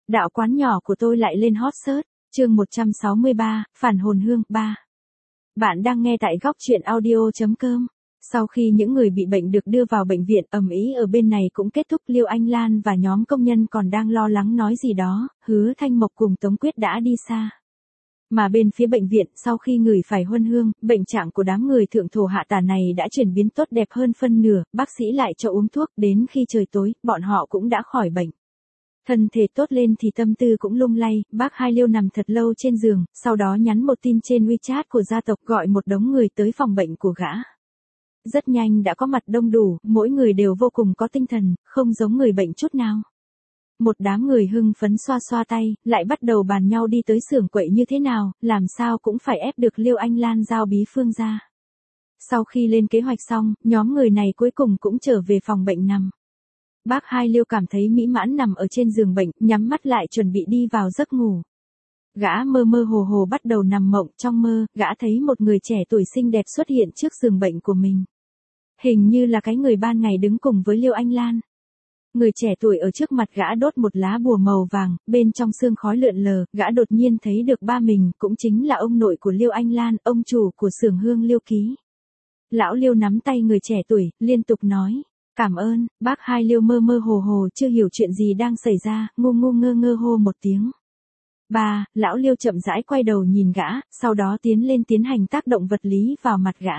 Đạo quán nhỏ của tôi lại lên hot search, chương 163, Phản hồn hương 3. Bạn đang nghe tại góc truyện audio.com. Sau khi những người bị bệnh được đưa vào bệnh viện, ầm ĩ ở bên này cũng kết thúc, Liêu Anh Lan và nhóm công nhân còn đang lo lắng nói gì đó, Hứa Thanh Mộc cùng Tống Quyết đã đi xa. Mà bên phía bệnh viện, sau khi ngửi phải huân hương, bệnh trạng của đám người thượng thổ hạ tả này đã chuyển biến tốt đẹp hơn phân nửa, bác sĩ lại cho uống thuốc, đến khi trời tối, bọn họ cũng đã khỏi bệnh. Thân thể tốt lên thì tâm tư cũng lung lay, bác Hai Liêu nằm thật lâu trên giường, sau đó nhắn một tin trên WeChat của gia tộc gọi một đống người tới phòng bệnh của gã. Rất nhanh đã có mặt đông đủ, mỗi người đều vô cùng có tinh thần, không giống người bệnh chút nào. Một đám người hưng phấn xoa xoa tay, lại bắt đầu bàn nhau đi tới xưởng quậy như thế nào, làm sao cũng phải ép được Liêu Anh Lan giao bí phương ra. Sau khi lên kế hoạch xong, nhóm người này cuối cùng cũng trở về phòng bệnh nằm. Bác Hai Liêu cảm thấy mỹ mãn nằm ở trên giường bệnh, nhắm mắt lại chuẩn bị đi vào giấc ngủ. Gã mơ mơ hồ hồ bắt đầu nằm mộng, trong mơ, gã thấy một người trẻ tuổi xinh đẹp xuất hiện trước giường bệnh của mình. Hình như là cái người ban ngày đứng cùng với Liêu Anh Lan. Người trẻ tuổi ở trước mặt gã đốt một lá bùa màu vàng, bên trong sương khói lượn lờ, gã đột nhiên thấy được ba mình, cũng chính là ông nội của Liêu Anh Lan, ông chủ của xưởng hương Liêu Ký. Lão Liêu nắm tay người trẻ tuổi, liên tục nói. Cảm ơn, bác Hai Liêu mơ mơ hồ hồ chưa hiểu chuyện gì đang xảy ra, ngu ngu ngơ ngơ hô một tiếng. Bà, lão Liêu chậm rãi quay đầu nhìn gã, sau đó tiến lên tiến hành tác động vật lý vào mặt gã.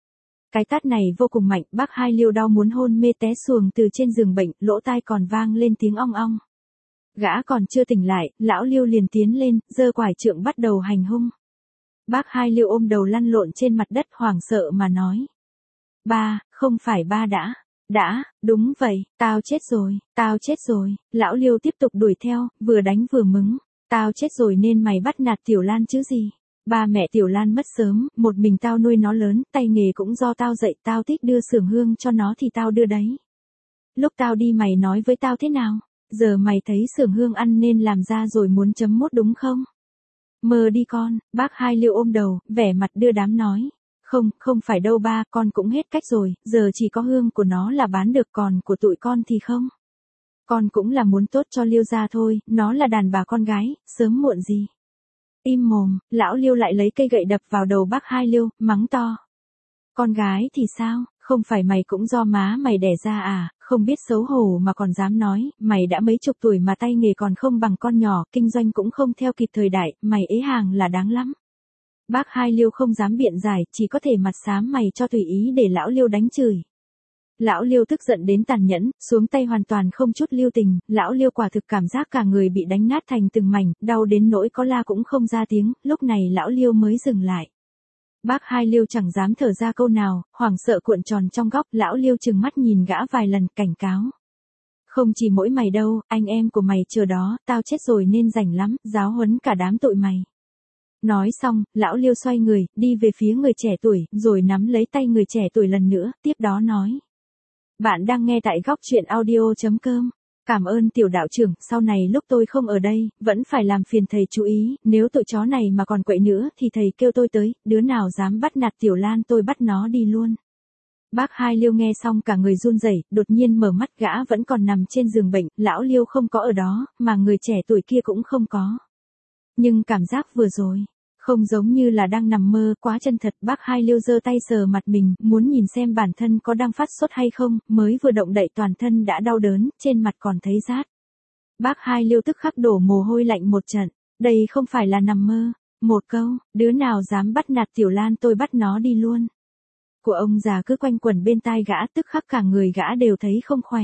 Cái tát này vô cùng mạnh, bác Hai Liêu đau muốn hôn mê té xuồng từ trên giường bệnh, lỗ tai còn vang lên tiếng ong ong. Gã còn chưa tỉnh lại, lão Liêu liền tiến lên, giơ quải trượng bắt đầu hành hung. Bác Hai Liêu ôm đầu lăn lộn trên mặt đất hoảng sợ mà nói. Ba, không phải ba đã, đúng vậy, tao chết rồi, lão Liêu tiếp tục đuổi theo, vừa đánh vừa mắng, tao chết rồi nên mày bắt nạt Tiểu Lan chứ gì. Ba mẹ Tiểu Lan mất sớm, một mình tao nuôi nó lớn, tay nghề cũng do tao dạy, tao thích đưa xưởng hương cho nó thì tao đưa đấy. Lúc tao đi mày nói với tao thế nào? Giờ mày thấy xưởng hương ăn nên làm ra rồi muốn chấm mốt đúng không? Mơ đi con, bác Hai Liêu ôm đầu, vẻ mặt đưa đám nói. Không phải đâu ba, con cũng hết cách rồi, giờ chỉ có hương của nó là bán được, còn của tụi con thì không. Con cũng là muốn tốt cho Liêu gia thôi, nó là đàn bà con gái, sớm muộn gì. Im mồm, lão Liêu lại lấy cây gậy đập vào đầu bác Hai Liêu, mắng to. Con gái thì sao, không phải mày cũng do má mày đẻ ra à, không biết xấu hổ mà còn dám nói, mày đã mấy chục tuổi mà tay nghề còn không bằng con nhỏ, kinh doanh cũng không theo kịp thời đại, mày ế hàng là đáng lắm. Bác Hai Liêu không dám biện giải, chỉ có thể mặt xám mày cho tùy ý để lão Liêu đánh chửi. Lão Liêu tức giận đến tàn nhẫn, xuống tay hoàn toàn không chút lưu tình, lão Liêu quả thực cảm giác cả người bị đánh nát thành từng mảnh, đau đến nỗi có la cũng không ra tiếng, lúc này lão Liêu mới dừng lại. Bác Hai Liêu chẳng dám thở ra câu nào, hoảng sợ cuộn tròn trong góc, lão Liêu trừng mắt nhìn gã vài lần, cảnh cáo. Không chỉ mỗi mày đâu, anh em của mày chờ đó, tao chết rồi nên rảnh lắm, giáo huấn cả đám tụi mày. Nói xong, lão Liêu xoay người, đi về phía người trẻ tuổi, rồi nắm lấy tay người trẻ tuổi lần nữa, tiếp đó nói. Bạn đang nghe tại góc truyện audio.com. Cảm ơn tiểu đạo trưởng, sau này lúc tôi không ở đây, vẫn phải làm phiền thầy chú ý, nếu tụi chó này mà còn quậy nữa thì thầy kêu tôi tới, đứa nào dám bắt nạt Tiểu Lan tôi bắt nó đi luôn. Bác Hai Liêu nghe xong cả người run rẩy, đột nhiên mở mắt, gã vẫn còn nằm trên giường bệnh, lão Liêu không có ở đó, mà người trẻ tuổi kia cũng không có. Nhưng cảm giác vừa rồi, không giống như là đang nằm mơ, quá chân thật, bác Hai Liêu giơ tay sờ mặt mình, muốn nhìn xem bản thân có đang phát sốt hay không, mới vừa động đậy toàn thân đã đau đớn, trên mặt còn thấy rát. Bác Hai Liêu tức khắc đổ mồ hôi lạnh một trận, đây không phải là nằm mơ, một câu, đứa nào dám bắt nạt Tiểu Lan tôi bắt nó đi luôn. Của ông già cứ quanh quẩn bên tai gã, tức khắc cả người gã đều thấy không khỏe.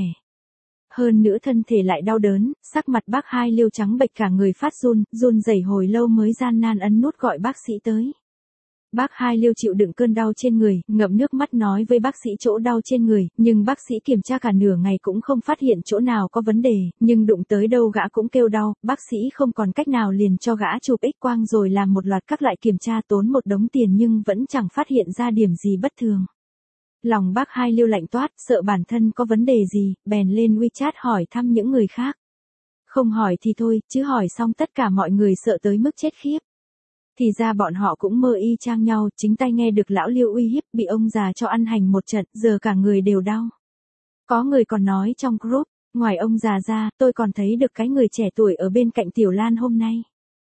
Hơn nữa thân thể lại đau đớn, sắc mặt bác Hai Liêu trắng bệch, cả người phát run rẩy hồi lâu mới gian nan ấn nút gọi bác sĩ tới. Bác Hai Liêu chịu đựng cơn đau trên người, ngậm nước mắt nói với bác sĩ chỗ đau trên người, nhưng bác sĩ kiểm tra cả nửa ngày cũng không phát hiện chỗ nào có vấn đề, nhưng đụng tới đâu gã cũng kêu đau, bác sĩ không còn cách nào liền cho gã chụp X-quang rồi làm một loạt các loại kiểm tra tốn một đống tiền nhưng vẫn chẳng phát hiện ra điểm gì bất thường. Lòng bác Hai Liêu lạnh toát, sợ bản thân có vấn đề gì, bèn lên WeChat hỏi thăm những người khác. Không hỏi thì thôi, chứ hỏi xong tất cả mọi người sợ tới mức chết khiếp. Thì ra bọn họ cũng mơ y chang nhau, chính tay nghe được lão Liêu uy hiếp, bị ông già cho ăn hành một trận, giờ cả người đều đau. Có người còn nói trong group, Ngoài ông già ra, tôi còn thấy được cái người trẻ tuổi ở bên cạnh Tiểu Lan hôm nay.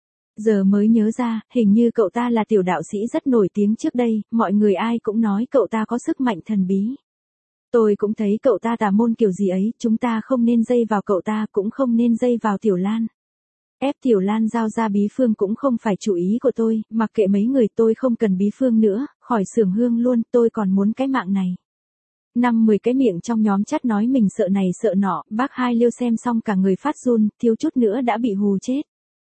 Giờ mới nhớ ra, hình như cậu ta là tiểu đạo sĩ rất nổi tiếng trước đây, mọi người ai cũng nói cậu ta có sức mạnh thần bí. Tôi cũng thấy cậu ta tà môn kiểu gì ấy, chúng ta không nên dây vào cậu ta, cũng không nên dây vào Tiểu Lan. Ép Tiểu Lan giao ra bí phương cũng không phải chủ ý của tôi, mặc kệ mấy người, tôi không cần bí phương nữa, khỏi xưởng hương luôn, tôi còn muốn cái mạng này. 5-10 cái miệng trong nhóm chat nói mình sợ này sợ nọ, bác Hai Liêu xem xong cả người phát run, thiếu chút nữa đã bị hù chết.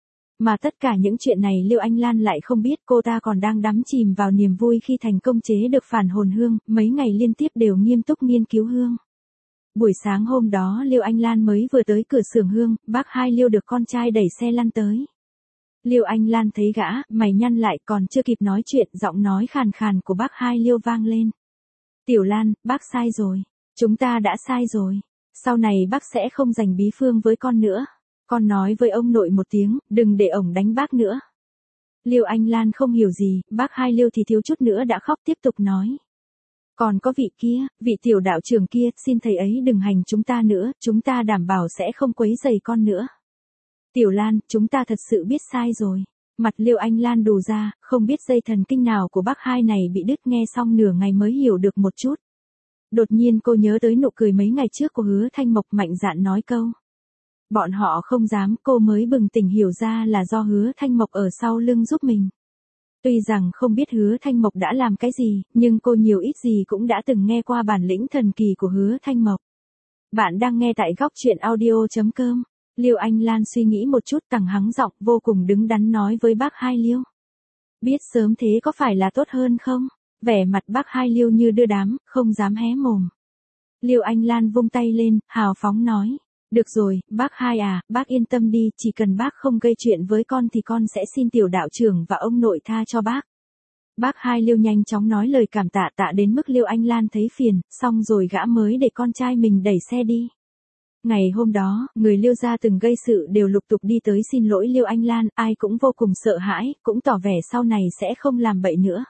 Mà tất cả những chuyện này Liêu Anh Lan lại không biết, cô ta còn đang đắm chìm vào niềm vui khi thành công chế được phản hồn hương, mấy ngày liên tiếp đều nghiêm túc nghiên cứu hương. Buổi sáng hôm đó Liêu Anh Lan mới vừa tới cửa xưởng hương, bác Hai Liêu được con trai đẩy xe lăn tới. Liêu Anh Lan thấy gã, mày nhăn lại, còn chưa kịp nói chuyện, giọng nói khàn khàn của bác Hai Liêu vang lên. Tiểu Lan, bác sai rồi. Chúng ta đã sai rồi. Sau này bác sẽ không giành bí phương với con nữa. Con nói với ông nội một tiếng, đừng để ổng đánh bác nữa. Liêu Anh Lan không hiểu gì, bác Hai Liêu thì thiếu chút nữa đã khóc, tiếp tục nói. Còn có vị kia, vị tiểu đạo trưởng kia, xin thầy ấy đừng hành chúng ta nữa, chúng ta đảm bảo sẽ không quấy rầy con nữa. Tiểu Lan, chúng ta thật sự biết sai rồi. Mặt Liêu Anh Lan đù ra, không biết dây thần kinh nào của bác Hai này bị đứt, nghe xong nửa ngày mới hiểu được một chút. Đột nhiên cô nhớ tới nụ cười mấy ngày trước của Hứa Thanh Mộc, mạnh dạn nói câu. Bọn họ không dám, cô mới bừng tỉnh hiểu ra là do Hứa Thanh Mộc ở sau lưng giúp mình. Tuy rằng không biết Hứa Thanh Mộc đã làm cái gì, nhưng cô nhiều ít gì cũng đã từng nghe qua bản lĩnh thần kỳ của Hứa Thanh Mộc. Bạn đang nghe tại góc truyện audio.com. Liêu Anh Lan suy nghĩ một chút, cẳng hắng giọng, vô cùng đứng đắn nói với bác Hai Liêu. Biết sớm thế có phải là tốt hơn không? Vẻ mặt bác Hai Liêu như đưa đám, không dám hé mồm. Liêu Anh Lan vung tay lên, hào phóng nói. Được rồi, bác Hai à, bác yên tâm đi, chỉ cần bác không gây chuyện với con thì con sẽ xin tiểu đạo trưởng và ông nội tha cho bác. Bác Hai Liêu nhanh chóng nói lời cảm tạ, tạ đến mức Liêu Anh Lan thấy phiền, xong rồi gã mới để con trai mình đẩy xe đi. Ngày hôm đó, người Liêu gia từng gây sự đều lục tục đi tới xin lỗi Liêu Anh Lan, ai cũng vô cùng sợ hãi, cũng tỏ vẻ sau này sẽ không làm bậy nữa.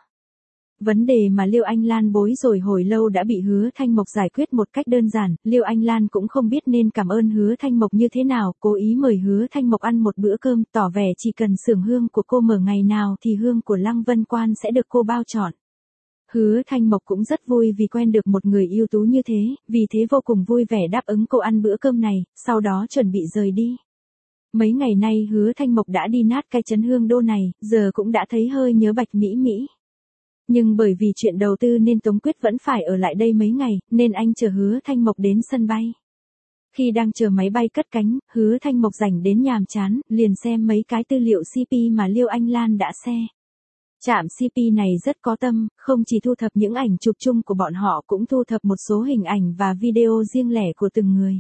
Vấn đề mà Liêu Anh Lan bối rồi hồi lâu đã bị Hứa Thanh Mộc giải quyết một cách đơn giản, Liêu Anh Lan cũng không biết nên cảm ơn Hứa Thanh Mộc như thế nào, cố ý mời Hứa Thanh Mộc ăn một bữa cơm, tỏ vẻ chỉ cần xưởng hương của cô mở ngày nào thì hương của Lăng Vân Quan sẽ được cô bao trọn. Hứa Thanh Mộc cũng rất vui vì quen được một người ưu tú như thế, vì thế vô cùng vui vẻ đáp ứng cô ăn bữa cơm này, sau đó chuẩn bị rời đi. Mấy ngày nay Hứa Thanh Mộc đã đi nát cái trấn Hương Đô này, giờ cũng đã thấy hơi nhớ Bạch Mỹ Mỹ. Nhưng bởi vì chuyện đầu tư nên Tống Quyết vẫn phải ở lại đây mấy ngày, nên anh chờ Hứa Thanh Mộc đến sân bay. Khi đang chờ máy bay cất cánh, Hứa Thanh Mộc rảnh đến nhàm chán, liền xem mấy cái tư liệu CP mà Liêu Anh Lan đã share. Trạm CP này rất có tâm, không chỉ thu thập những ảnh chụp chung của bọn họ cũng thu thập một số hình ảnh và video riêng lẻ của từng người.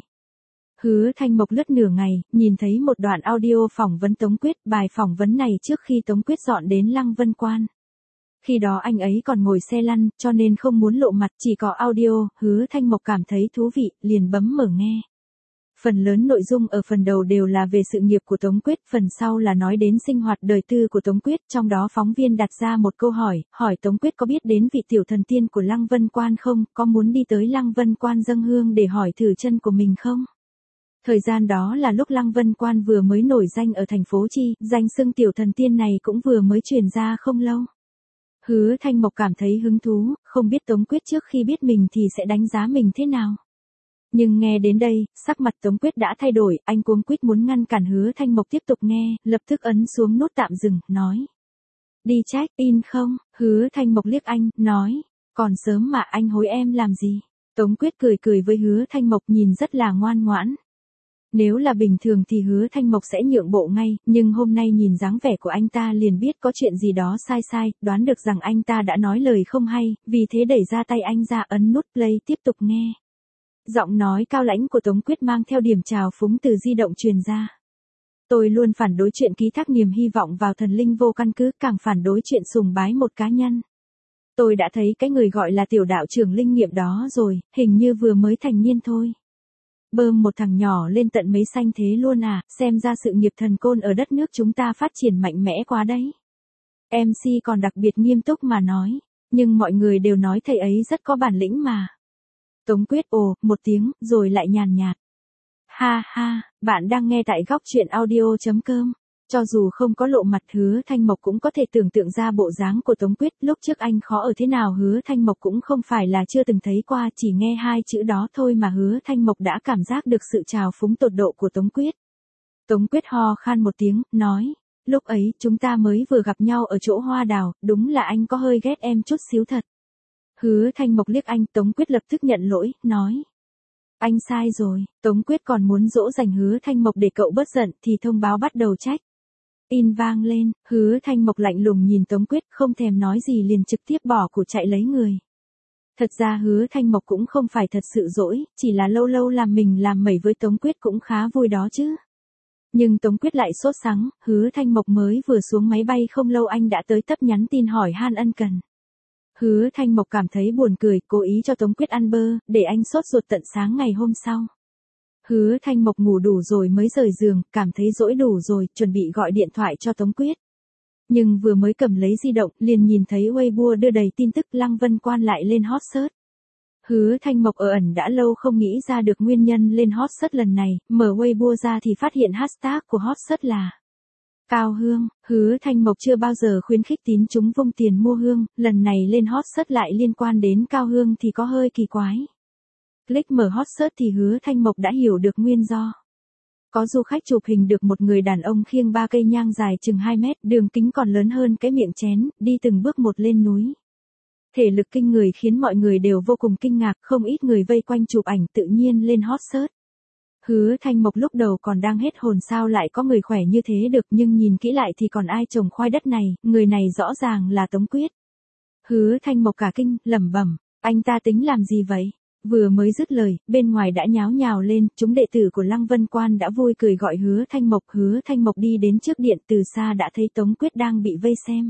Hứa Thanh Mộc lướt nửa ngày, nhìn thấy một đoạn audio phỏng vấn Tống Quyết, bài phỏng vấn này trước khi Tống Quyết dọn đến Lăng Vân Quan. Khi đó anh ấy còn ngồi xe lăn, cho nên không muốn lộ mặt, chỉ có audio, Hứa Thanh Mộc cảm thấy thú vị, liền bấm mở nghe. Phần lớn nội dung ở phần đầu đều là về sự nghiệp của Tống Quyết, phần sau là nói đến sinh hoạt đời tư của Tống Quyết, trong đó phóng viên đặt ra một câu hỏi Tống Quyết có biết đến vị tiểu thần tiên của Lăng Vân Quan không, có muốn đi tới Lăng Vân Quan dâng hương để hỏi thử chân của mình không? Thời gian đó là lúc Lăng Vân Quan vừa mới nổi danh ở thành phố Chi, danh xưng tiểu thần tiên này cũng vừa mới truyền ra không lâu. Hứa Thanh Mộc cảm thấy hứng thú, không biết Tống Quyết trước khi biết mình thì sẽ đánh giá mình thế nào. Nhưng nghe đến đây, sắc mặt Tống Quyết đã thay đổi, anh cuống quýt muốn ngăn cản Hứa Thanh Mộc tiếp tục nghe, lập tức ấn xuống nút tạm dừng, nói. Đi check-in không? Hứa Thanh Mộc liếc anh, nói. Còn sớm mà anh hối em làm gì? Tống Quyết cười cười với Hứa Thanh Mộc, nhìn rất là ngoan ngoãn. Nếu là bình thường thì Hứa Thanh Mộc sẽ nhượng bộ ngay, nhưng hôm nay nhìn dáng vẻ của anh ta liền biết có chuyện gì đó sai sai, đoán được rằng anh ta đã nói lời không hay, vì thế đẩy ra tay anh ra, ấn nút play tiếp tục nghe. Giọng nói cao lãnh của Tống Quyết mang theo điểm trào phúng từ di động truyền ra. Tôi luôn phản đối chuyện ký thác niềm hy vọng vào thần linh vô căn cứ, càng phản đối chuyện sùng bái một cá nhân. Tôi đã thấy cái người gọi là tiểu đạo trưởng linh nghiệm đó rồi, hình như vừa mới thành niên thôi. Bơm một thằng nhỏ lên tận mấy xanh thế luôn à, xem ra sự nghiệp thần côn ở đất nước chúng ta phát triển mạnh mẽ quá đấy. MC còn đặc biệt nghiêm túc mà nói, nhưng mọi người đều nói thầy ấy rất có bản lĩnh mà. Tống Quyết ồ, một tiếng, rồi lại nhàn nhạt. Ha ha, bạn đang nghe tại góc truyện audio.com. Cho dù không có lộ mặt Hứa Thanh Mộc cũng có thể tưởng tượng ra bộ dáng của Tống Quyết, lúc trước anh khó ở thế nào Hứa Thanh Mộc cũng không phải là chưa từng thấy qua, chỉ nghe hai chữ đó thôi mà Hứa Thanh Mộc đã cảm giác được sự trào phúng tột độ của Tống Quyết. Tống Quyết ho khan một tiếng, nói, lúc ấy chúng ta mới vừa gặp nhau ở chỗ hoa đào, đúng là anh có hơi ghét em chút xíu thật. Hứa Thanh Mộc liếc anh, Tống Quyết lập tức nhận lỗi, nói. Anh sai rồi, Tống Quyết còn muốn dỗ dành Hứa Thanh Mộc để cậu bớt giận thì thông báo bắt đầu trách. In vang lên, Hứa Thanh Mộc lạnh lùng nhìn Tống Quyết không thèm nói gì liền trực tiếp bỏ của chạy lấy người. Thật ra Hứa Thanh Mộc cũng không phải thật sự dỗi, chỉ là lâu lâu làm mình làm mẩy với Tống Quyết cũng khá vui đó chứ. Nhưng Tống Quyết lại sốt sắng, Hứa Thanh Mộc mới vừa xuống máy bay không lâu anh đã tới tấp nhắn tin hỏi han ân cần. Hứa Thanh Mộc cảm thấy buồn cười, cố ý cho Tống Quyết ăn bơ, để anh sốt ruột tận sáng ngày hôm sau. Hứa Thanh Mộc ngủ đủ rồi mới rời giường, cảm thấy dỗi đủ rồi, chuẩn bị gọi điện thoại cho Tống Quyết. Nhưng vừa mới cầm lấy di động, liền nhìn thấy Weibo đưa đầy tin tức Lăng Vân Quan lại lên hot search. Hứa Thanh Mộc ở ẩn đã lâu không nghĩ ra được nguyên nhân lên hot search lần này, mở Weibo ra thì phát hiện hashtag của hot search là Cao Hương. Hứa Thanh Mộc chưa bao giờ khuyến khích tín chúng vung tiền mua hương, lần này lên hot search lại liên quan đến Cao Hương thì có hơi kỳ quái. Click mở hot search thì Hứa Thanh Mộc đã hiểu được nguyên do. Có du khách chụp hình được một người đàn ông khiêng 3 cây nhang dài chừng 2 mét, đường kính còn lớn hơn cái miệng chén, đi từng bước một lên núi. Thể lực kinh người khiến mọi người đều vô cùng kinh ngạc, không ít người vây quanh chụp ảnh tự nhiên lên hot search. Hứa Thanh Mộc lúc đầu còn đang hết hồn sao lại có người khỏe như thế được, nhưng nhìn kỹ lại thì còn ai trồng khoai đất này, người này rõ ràng là Tống Quyết. Hứa Thanh Mộc cả kinh, lẩm bẩm, anh ta tính làm gì vậy? Vừa mới dứt lời, bên ngoài đã nháo nhào lên, chúng đệ tử của Lăng Vân Quan đã vui cười gọi Hứa Thanh Mộc đi đến trước điện, từ xa đã thấy Tống Quyết đang bị vây xem.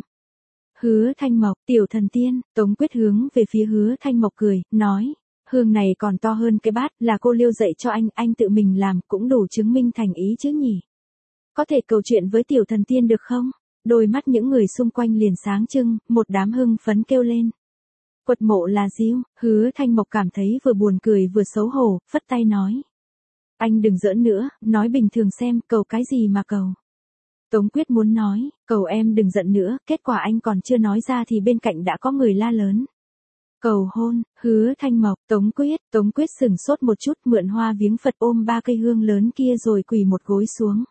Hứa Thanh Mộc, tiểu thần tiên, Tống Quyết hướng về phía Hứa Thanh Mộc cười, nói, hương này còn to hơn cái bát, là cô Liêu dạy cho anh tự mình làm, cũng đủ chứng minh thành ý chứ nhỉ. Có thể cầu chuyện với tiểu thần tiên được không? Đôi mắt những người xung quanh liền sáng trưng, một đám hưng phấn kêu lên. Quật mộ là Diêu. Hứa Thanh Mộc cảm thấy vừa buồn cười vừa xấu hổ, phất tay nói. Anh đừng giỡn nữa, nói bình thường xem, cầu cái gì mà cầu. Tống Quyết muốn nói, cầu em đừng giận nữa, kết quả anh còn chưa nói ra thì bên cạnh đã có người la lớn. Cầu hôn. Hứa Thanh Mộc, Tống Quyết sừng sốt một chút, mượn hoa viếng Phật ôm 3 cây hương lớn kia rồi quỳ một gối xuống.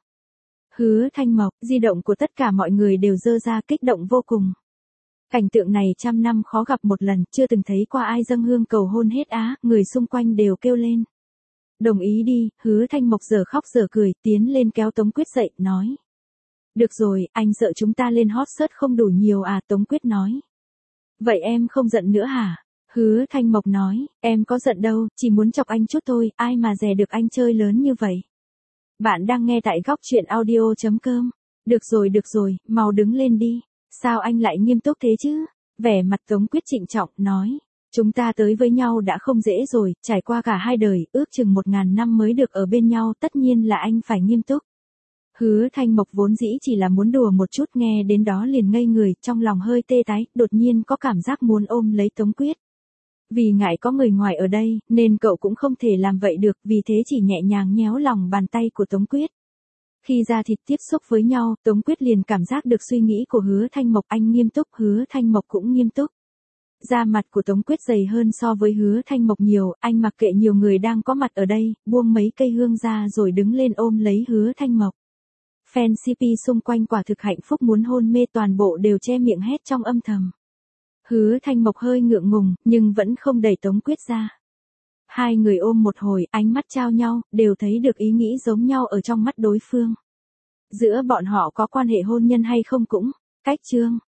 Hứa Thanh Mộc, di động của tất cả mọi người đều dơ ra kích động vô cùng. Cảnh tượng này trăm năm khó gặp một lần, chưa từng thấy qua ai dâng hương cầu hôn hết á, người xung quanh đều kêu lên. Đồng ý đi. Hứa Thanh Mộc giờ khóc giờ cười, tiến lên kéo Tống Quyết dậy, nói. Được rồi, anh sợ chúng ta lên hot search không đủ nhiều à, Tống Quyết nói. Vậy em không giận nữa hả? Hứa Thanh Mộc nói, em có giận đâu, chỉ muốn chọc anh chút thôi, ai mà dè được anh chơi lớn như vậy. Bạn đang nghe tại góc truyện audio.com. Được rồi, mau đứng lên đi. Sao anh lại nghiêm túc thế chứ? Vẻ mặt Tống Quyết trịnh trọng, nói. Chúng ta tới với nhau đã không dễ rồi, trải qua cả 2 đời, ước chừng 1000 năm mới được ở bên nhau, tất nhiên là anh phải nghiêm túc. Hứa Thanh Mộc vốn dĩ chỉ là muốn đùa một chút, nghe đến đó liền ngây người, trong lòng hơi tê tái, đột nhiên có cảm giác muốn ôm lấy Tống Quyết. Vì ngại có người ngoài ở đây, nên cậu cũng không thể làm vậy được, vì thế chỉ nhẹ nhàng nhéo lòng bàn tay của Tống Quyết. Khi da thịt tiếp xúc với nhau, Tống Quyết liền cảm giác được suy nghĩ của Hứa Thanh Mộc, anh nghiêm túc, Hứa Thanh Mộc cũng nghiêm túc. Da mặt của Tống Quyết dày hơn so với Hứa Thanh Mộc nhiều, anh mặc kệ nhiều người đang có mặt ở đây, buông mấy cây hương ra rồi đứng lên ôm lấy Hứa Thanh Mộc. Fan CP xung quanh quả thực hạnh phúc muốn hôn mê, toàn bộ đều che miệng hét trong âm thầm. Hứa Thanh Mộc hơi ngượng ngùng, nhưng vẫn không đẩy Tống Quyết ra. Hai người ôm một hồi, ánh mắt trao nhau, đều thấy được ý nghĩ giống nhau ở trong mắt đối phương. Giữa bọn họ có quan hệ hôn nhân hay không cũng cách chương.